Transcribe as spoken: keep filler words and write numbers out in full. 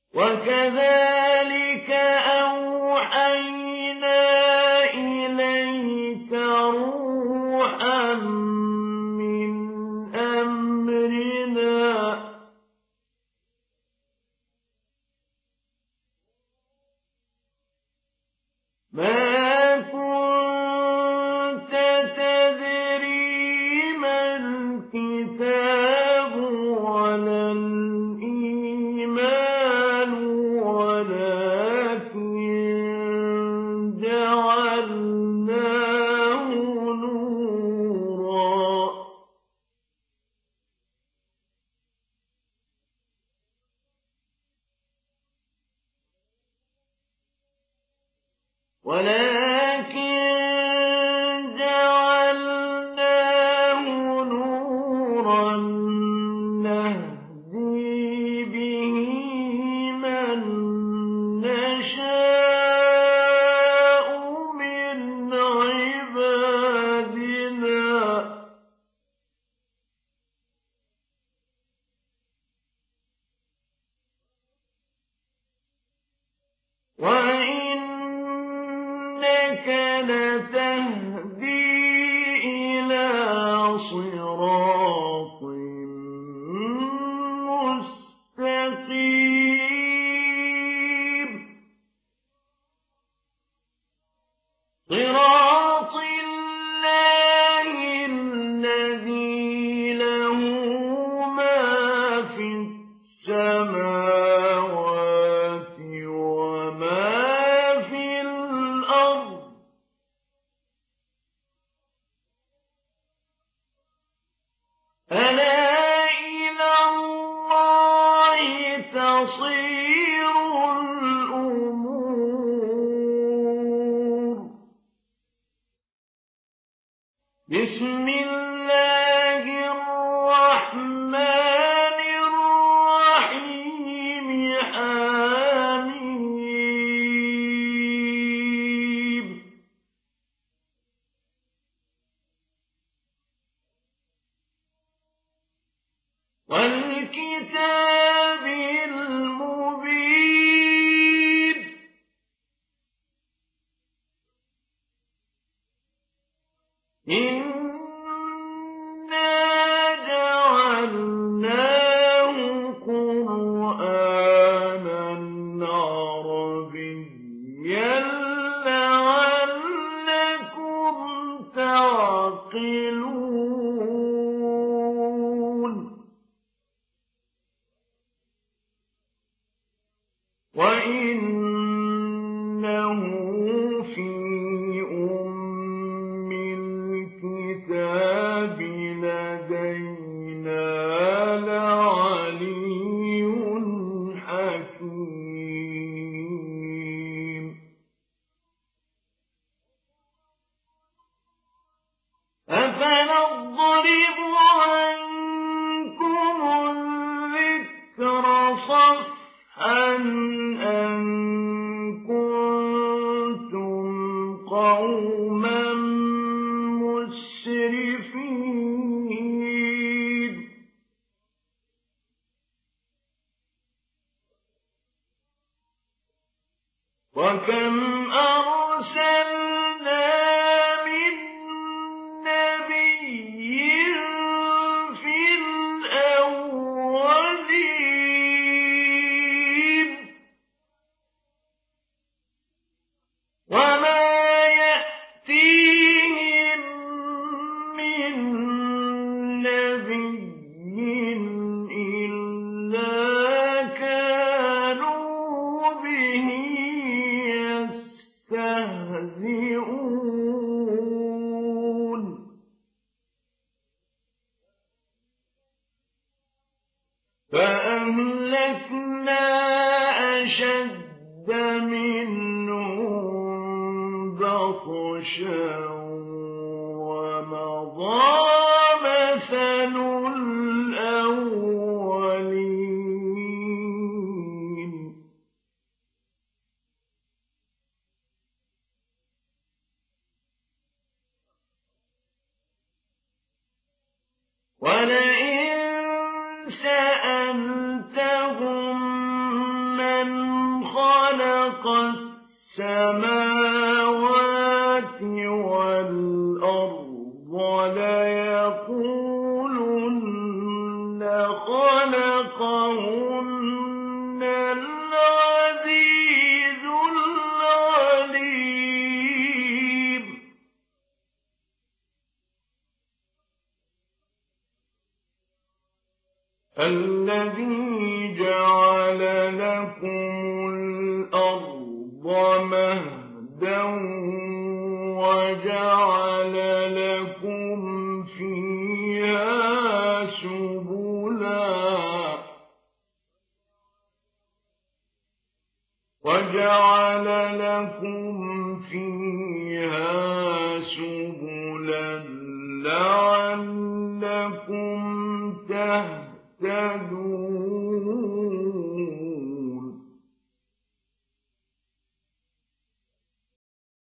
وكذلك أوحينا إليك روحا من أمرنا ما كنت تدري ما الكتاب ولا الإيمان ولكن جعلناه نورا ولكن جعلناه نورا نهدي به من نشاء من عبادنا وإنك لتهدي إلى صراط مستقيم صراط الله الذي له ما في السماوات وما في الأرض ألا إلى الله تصير الأمور بسم الله الرحمن الرحيم حميم والكتاب المبين إنا جعلناه قرآنا عربيا لعلكم تعقلون وإنه في أم الكتاب لدينا لعلي حكيم أفنضرب عنكم الذكر صفحا أن كنتم قوما مسرفين وكم أرسلنا من نبي في الأولين وما يأتيهم من نبي إلا كانوا به يستهزئون فأهلكنا أشد منهم بطشا ومضى مثل الأولين ولئن سألتهم من السماوات والأرض ليقولن خلقهن العزيز العليم الذي جعل لكم الأرض مهدا وجعل لكم فيها سبلا وجعل لكم فيها سبلا لعلكم تهتدون